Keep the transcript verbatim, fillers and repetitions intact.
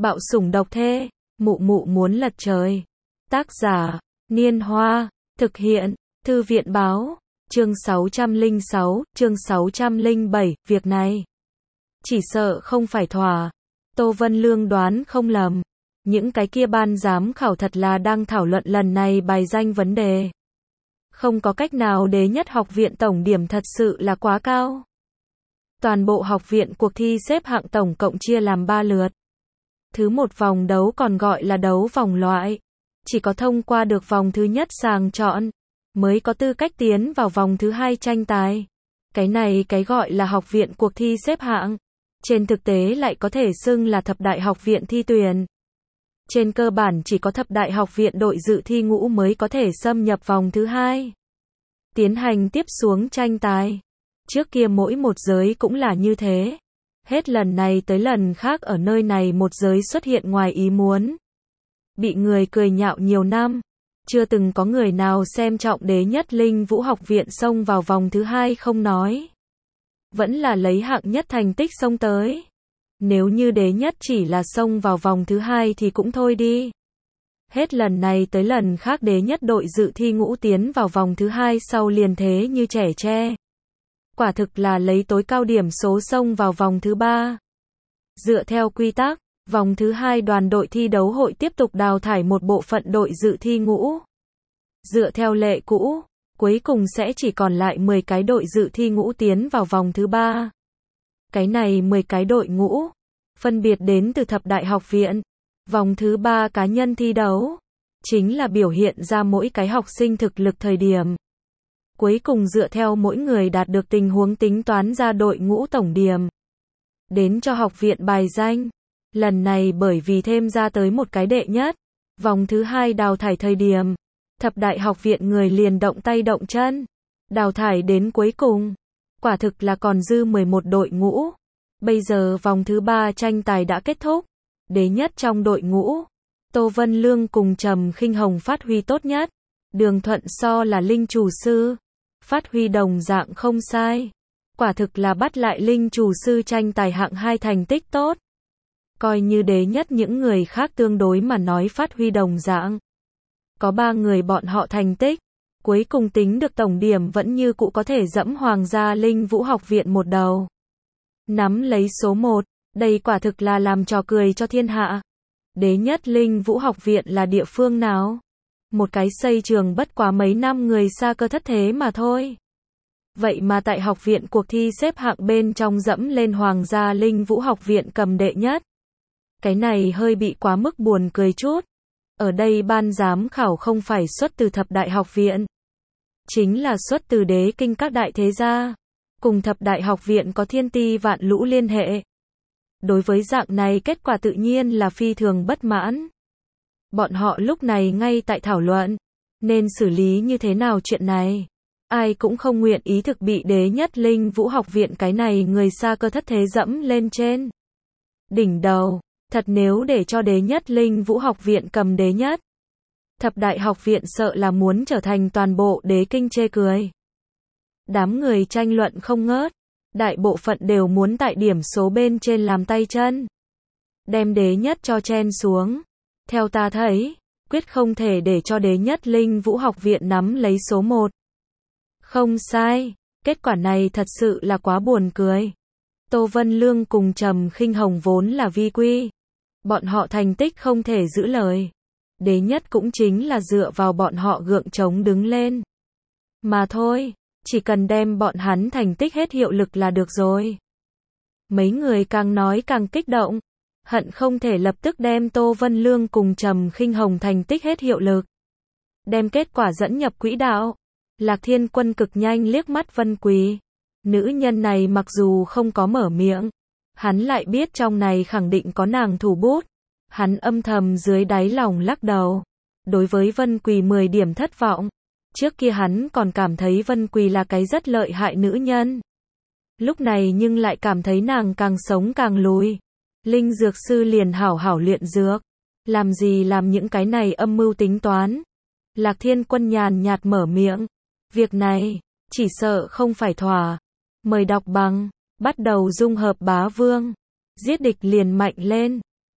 Bạo sủng độc thê, mụ mụ muốn lật trời. Tác giả, Niên Hoa, thực hiện, Thư viện báo, chương sáu trăm lẻ sáu, chương sáu trăm lẻ bảy, việc này. Chỉ sợ không phải thỏa. Tô Vân Lương đoán không lầm. Những cái kia ban giám khảo thật là đang thảo luận lần này bài danh vấn đề. Không có cách nào đế nhất học viện tổng điểm thật sự là quá cao. Toàn bộ học viện cuộc thi xếp hạng tổng cộng chia làm ba lượt. Thứ một vòng đấu còn gọi là đấu vòng loại. Chỉ có thông qua được vòng thứ nhất sàng chọn, mới có tư cách tiến vào vòng thứ hai tranh tài. Cái này cái gọi là học viện cuộc thi xếp hạng. Trên thực tế lại có thể xưng là thập đại học viện thi tuyển. Trên cơ bản chỉ có thập đại học viện đội dự thi ngũ mới có thể xâm nhập vòng thứ hai. Tiến hành tiếp xuống tranh tài. Trước kia mỗi một giới cũng là như thế. Hết lần này tới lần khác ở nơi này một giới xuất hiện ngoài ý muốn. Bị người cười nhạo nhiều năm. Chưa từng có người nào xem trọng đế nhất Linh Vũ học viện xông vào vòng thứ hai không nói. Vẫn là lấy hạng nhất thành tích xông tới. Nếu như đế nhất chỉ là xông vào vòng thứ hai thì cũng thôi đi. Hết lần này tới lần khác đế nhất đội dự thi ngũ tiến vào vòng thứ hai sau liền thế như trẻ tre. Quả thực là lấy tối cao điểm số xông vào vòng thứ ba. Dựa theo quy tắc, vòng thứ hai đoàn đội thi đấu hội tiếp tục đào thải một bộ phận đội dự thi ngũ. Dựa theo lệ cũ, cuối cùng sẽ chỉ còn lại mười cái đội dự thi ngũ tiến vào vòng thứ ba. Cái này mười cái đội ngũ, phân biệt đến từ thập đại học viện. Vòng thứ ba cá nhân thi đấu, chính là biểu hiện ra mỗi cái học sinh thực lực thời điểm. Cuối cùng dựa theo mỗi người đạt được tình huống tính toán ra đội ngũ tổng điểm. Đến cho học viện bài danh. Lần này bởi vì thêm ra tới một cái đệ nhất. Vòng thứ hai đào thải thời điểm. Thập đại học viện người liền động tay động chân. Đào thải đến cuối cùng. Quả thực là còn dư mười một đội ngũ. Bây giờ vòng thứ ba tranh tài đã kết thúc. Đế nhất trong đội ngũ. Tô Vân Lương cùng Trầm Khinh Hồng phát huy tốt nhất. Đường Thuận So là linh chủ sư. Phát huy đồng dạng không sai. Quả thực là bắt lại linh chủ sư tranh tài hạng hai thành tích tốt. Coi như đế nhất những người khác tương đối mà nói phát huy đồng dạng. Có ba người bọn họ thành tích. Cuối cùng tính được tổng điểm vẫn như cũ có thể dẫm Hoàng gia Linh Vũ học viện một đầu. Nắm lấy số một. Đây quả thực là làm trò cười cho thiên hạ. Đế nhất Linh Vũ học viện là địa phương nào? Một cái xây trường bất quá mấy năm người xa cơ thất thế mà thôi. Vậy mà tại học viện cuộc thi xếp hạng bên trong dẫm lên Hoàng gia Linh Vũ học viện cầm đệ nhất. Cái này hơi bị quá mức buồn cười chút. Ở đây ban giám khảo không phải xuất từ thập đại học viện. Chính là xuất từ đế kinh các đại thế gia. Cùng thập đại học viện có thiên ti vạn lũ liên hệ. Đối với dạng này kết quả tự nhiên là phi thường bất mãn. Bọn họ lúc này ngay tại thảo luận. Nên xử lý như thế nào chuyện này. Ai cũng không nguyện ý thực bị đế nhất Linh Vũ học viện cái này người xa cơ thất thế dẫm lên trên. Đỉnh đầu. Thật nếu để cho đế nhất Linh Vũ học viện cầm đế nhất. Thập đại học viện sợ là muốn trở thành toàn bộ đế kinh chê cười. Đám người tranh luận không ngớt. Đại bộ phận đều muốn tại điểm số bên trên làm tay chân. Đem đế nhất cho chen xuống. Theo ta thấy, quyết không thể để cho đế nhất Linh Vũ học viện nắm lấy số một. Không sai, kết quả này thật sự là quá buồn cười. Tô Vân Lương cùng Trầm Khinh Hồng vốn là vi quy. Bọn họ thành tích không thể giữ lời. Đế nhất cũng chính là dựa vào bọn họ gượng chống đứng lên. Mà thôi, chỉ cần đem bọn hắn thành tích hết hiệu lực là được rồi. Mấy người càng nói càng kích động. Hận không thể lập tức đem Tô Vân Lương cùng Trầm Khinh Hồng thành tích hết hiệu lực. Đem kết quả dẫn nhập quỹ đạo. Lạc Thiên Quân cực nhanh liếc mắt Vân Quỳ. Nữ nhân này mặc dù không có mở miệng. Hắn lại biết trong này khẳng định có nàng thủ bút. Hắn âm thầm dưới đáy lòng lắc đầu. Đối với Vân Quỳ mười điểm thất vọng. Trước kia hắn còn cảm thấy Vân Quỳ là cái rất lợi hại nữ nhân. Lúc này nhưng lại cảm thấy nàng càng sống càng lùi. Linh dược sư liền hảo hảo luyện dược. Làm gì làm những cái này âm mưu tính toán. Lạc Thiên Quân nhàn nhạt mở miệng. Việc này, chỉ sợ không phải thỏa. Mời đọc bằng, bắt đầu dung hợp bá vương. Giết địch liền mạnh lên.